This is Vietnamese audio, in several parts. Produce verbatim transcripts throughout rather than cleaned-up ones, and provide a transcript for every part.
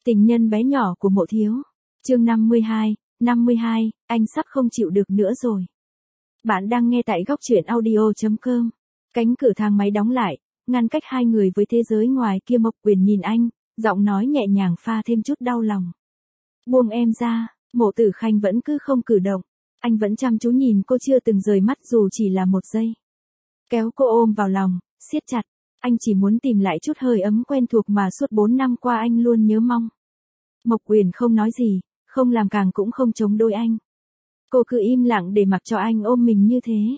Tình nhân bé nhỏ của Mộ Thiếu. Chương năm mươi hai, năm mươi hai, anh sắp không chịu được nữa rồi. Bạn đang nghe tại góc truyện audio chấm com. Cánh cửa thang máy đóng lại, ngăn cách hai người với thế giới ngoài kia. Mộc Quyền nhìn anh, giọng nói nhẹ nhàng pha thêm chút đau lòng. Buông em ra. Mộ Tử Khanh vẫn cứ không cử động. Anh vẫn chăm chú nhìn cô, chưa từng rời mắt dù chỉ là một giây. Kéo cô ôm vào lòng, siết chặt. Anh chỉ muốn tìm lại chút hơi ấm quen thuộc mà suốt bốn năm qua anh luôn nhớ mong. Mộc Quyền không nói gì, không làm càng cũng không chống đối anh. Cô cứ im lặng để mặc cho anh ôm mình như thế.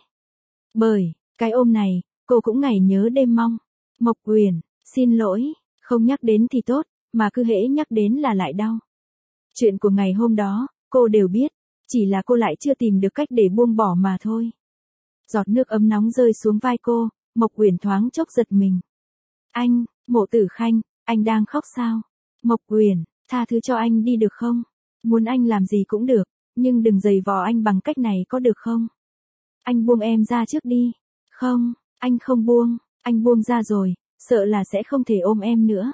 Bởi cái ôm này, cô cũng ngày nhớ đêm mong. Mộc Quyền, xin lỗi, không nhắc đến thì tốt, mà cứ hễ nhắc đến là lại đau. Chuyện của ngày hôm đó, cô đều biết, chỉ là cô lại chưa tìm được cách để buông bỏ mà thôi. Giọt nước ấm nóng rơi xuống vai cô, Mộc Quyền thoáng chốc giật mình. Anh, Mộ Tử Khanh, anh đang khóc sao? Mộc Quyền, tha thứ cho anh đi được không? Muốn anh làm gì cũng được, nhưng đừng giày vò anh bằng cách này có được không? Anh buông em ra trước đi. Không, anh không buông, anh buông ra rồi, sợ là sẽ không thể ôm em nữa.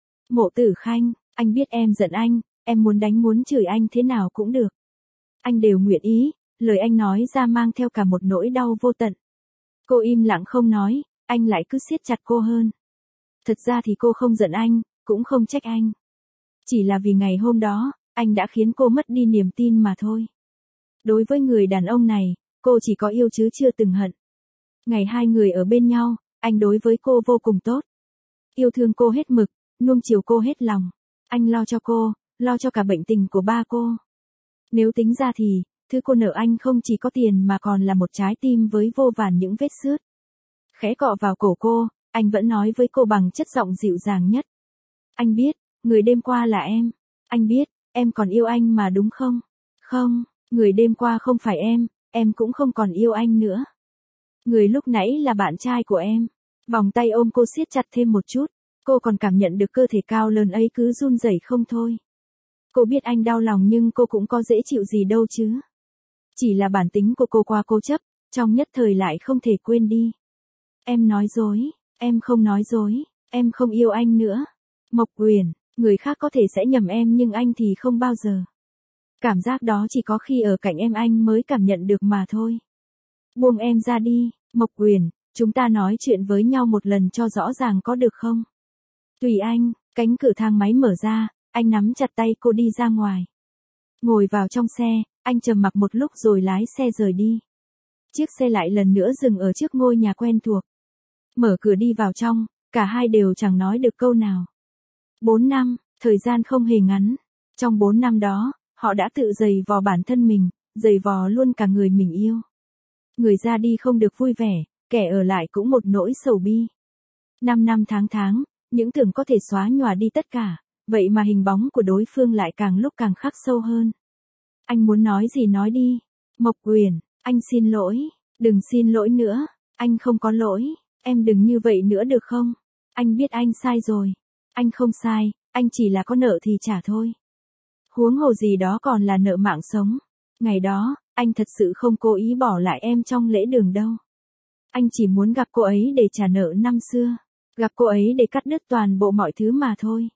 Mộ Tử Khanh, anh biết em giận anh, em muốn đánh muốn chửi anh thế nào cũng được. Anh đều nguyện ý, lời anh nói ra mang theo cả một nỗi đau vô tận. Cô im lặng không nói, anh lại cứ siết chặt cô hơn. Thật ra thì cô không giận anh, cũng không trách anh. Chỉ là vì ngày hôm đó, anh đã khiến cô mất đi niềm tin mà thôi. Đối với người đàn ông này, cô chỉ có yêu chứ chưa từng hận. Ngày hai người ở bên nhau, anh đối với cô vô cùng tốt. Yêu thương cô hết mực, nuông chiều cô hết lòng. Anh lo cho cô, lo cho cả bệnh tình của ba cô. Nếu tính ra thì, thứ cô nợ anh không chỉ có tiền mà còn là một trái tim với vô vàn những vết xước. Khẽ cọ vào cổ cô, anh vẫn nói với cô bằng chất giọng dịu dàng nhất. Anh biết, người đêm qua là em. Anh biết, em còn yêu anh mà đúng không? Không, người đêm qua không phải em, em cũng không còn yêu anh nữa. Người lúc nãy là bạn trai của em. Vòng tay ôm cô siết chặt thêm một chút, cô còn cảm nhận được cơ thể cao lớn ấy cứ run rẩy không thôi. Cô biết anh đau lòng nhưng cô cũng có dễ chịu gì đâu chứ. Chỉ là bản tính của cô quá cố chấp, trong nhất thời lại không thể quên đi. Em nói dối, em không nói dối, em không yêu anh nữa. Mộc Quyền, người khác có thể sẽ nhầm em nhưng anh thì không bao giờ. Cảm giác đó chỉ có khi ở cạnh em anh mới cảm nhận được mà thôi. Buông em ra đi, Mộc Quyền, chúng ta nói chuyện với nhau một lần cho rõ ràng có được không? Tùy anh. Cánh cửa thang máy mở ra, anh nắm chặt tay cô đi ra ngoài. Ngồi vào trong xe, anh trầm mặc một lúc rồi lái xe rời đi. Chiếc xe lại lần nữa dừng ở trước ngôi nhà quen thuộc. Mở cửa đi vào trong, cả hai đều chẳng nói được câu nào. Bốn năm, thời gian không hề ngắn. Trong bốn năm đó, họ đã tự giày vò bản thân mình, giày vò luôn cả người mình yêu. Người ra đi không được vui vẻ, kẻ ở lại cũng một nỗi sầu bi. Năm năm tháng tháng, những tưởng có thể xóa nhòa đi tất cả, vậy mà hình bóng của đối phương lại càng lúc càng khắc sâu hơn. Anh muốn nói gì nói đi. Mộc Quyền, anh xin lỗi. Đừng xin lỗi nữa, anh không có lỗi, em đừng như vậy nữa được không? Anh biết anh sai rồi. Anh không sai, anh chỉ là có nợ thì trả thôi. Huống hồ gì đó còn là nợ mạng sống. Ngày đó, anh thật sự không cố ý bỏ lại em trong lễ đường đâu. Anh chỉ muốn gặp cô ấy để trả nợ năm xưa. Gặp cô ấy để cắt đứt toàn bộ mọi thứ mà thôi.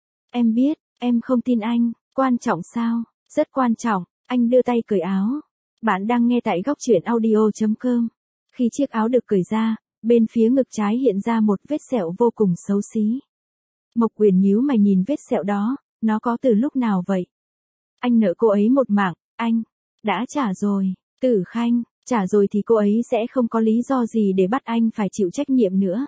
Em biết, em không tin anh, quan trọng sao? Rất quan trọng. Anh đưa tay cởi áo. Bạn đang nghe tại góc truyện audio chấm com. Khi chiếc áo được cởi ra, bên phía ngực trái hiện ra một vết sẹo vô cùng xấu xí. Mộc Quyền nhíu mày nhìn vết sẹo đó, nó có từ lúc nào vậy? Anh nợ cô ấy một mạng, anh đã trả rồi. Tử Khanh, trả rồi thì cô ấy sẽ không có lý do gì để bắt anh phải chịu trách nhiệm nữa.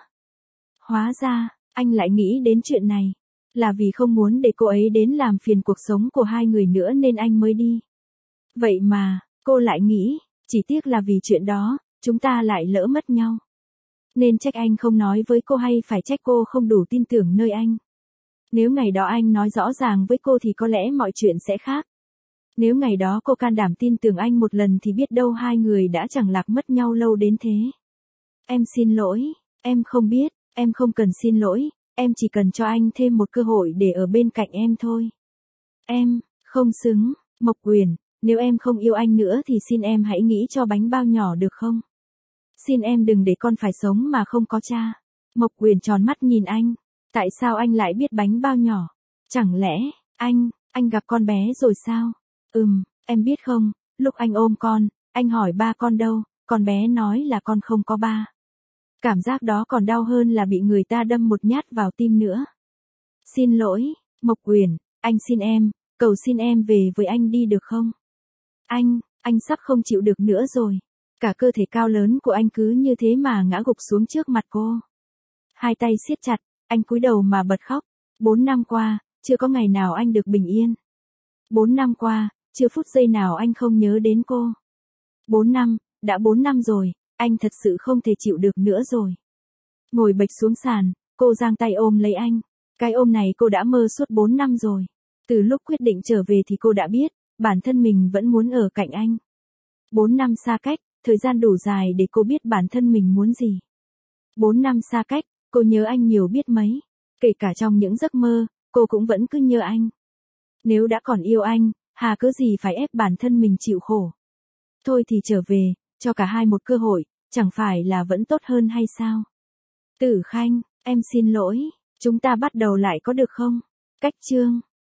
Hóa ra, anh lại nghĩ đến chuyện này, là vì không muốn để cô ấy đến làm phiền cuộc sống của hai người nữa nên anh mới đi. Vậy mà, cô lại nghĩ, chỉ tiếc là vì chuyện đó, chúng ta lại lỡ mất nhau. Nên trách anh không nói với cô hay phải trách cô không đủ tin tưởng nơi anh. Nếu ngày đó anh nói rõ ràng với cô thì có lẽ mọi chuyện sẽ khác. Nếu ngày đó cô can đảm tin tưởng anh một lần thì biết đâu hai người đã chẳng lạc mất nhau lâu đến thế. Em xin lỗi, em không biết, em không cần xin lỗi, em chỉ cần cho anh thêm một cơ hội để ở bên cạnh em thôi. Em không xứng. Mộc Quyền, nếu em không yêu anh nữa thì xin em hãy nghĩ cho bánh bao nhỏ được không? Xin em đừng để con phải sống mà không có cha. Mộc Quyền tròn mắt nhìn anh. Tại sao anh lại biết bánh bao nhỏ? Chẳng lẽ, anh, anh gặp con bé rồi sao? Ừm, em biết không, lúc anh ôm con, anh hỏi ba con đâu, con bé nói là con không có ba. Cảm giác đó còn đau hơn là bị người ta đâm một nhát vào tim nữa. Xin lỗi, Mộc Uyển, anh xin em, cầu xin em về với anh đi được không? Anh, anh sắp không chịu được nữa rồi. Cả cơ thể cao lớn của anh cứ như thế mà ngã gục xuống trước mặt cô. Hai tay siết chặt, anh cúi đầu mà bật khóc. Bốn năm qua, chưa có ngày nào anh được bình yên. Bốn năm qua, chưa phút giây nào anh không nhớ đến cô. Bốn năm, đã bốn năm rồi, anh thật sự không thể chịu được nữa rồi. Ngồi bệt xuống sàn, cô giang tay ôm lấy anh. Cái ôm này cô đã mơ suốt bốn năm rồi. Từ lúc quyết định trở về thì cô đã biết, bản thân mình vẫn muốn ở cạnh anh. Bốn năm xa cách, thời gian đủ dài để cô biết bản thân mình muốn gì. Bốn năm xa cách, cô nhớ anh nhiều biết mấy. Kể cả trong những giấc mơ, cô cũng vẫn cứ nhớ anh. Nếu đã còn yêu anh, hà cớ gì phải ép bản thân mình chịu khổ. Thôi thì trở về, cho cả hai một cơ hội, chẳng phải là vẫn tốt hơn hay sao? Tử Khanh, em xin lỗi, chúng ta bắt đầu lại có được không? Cách chương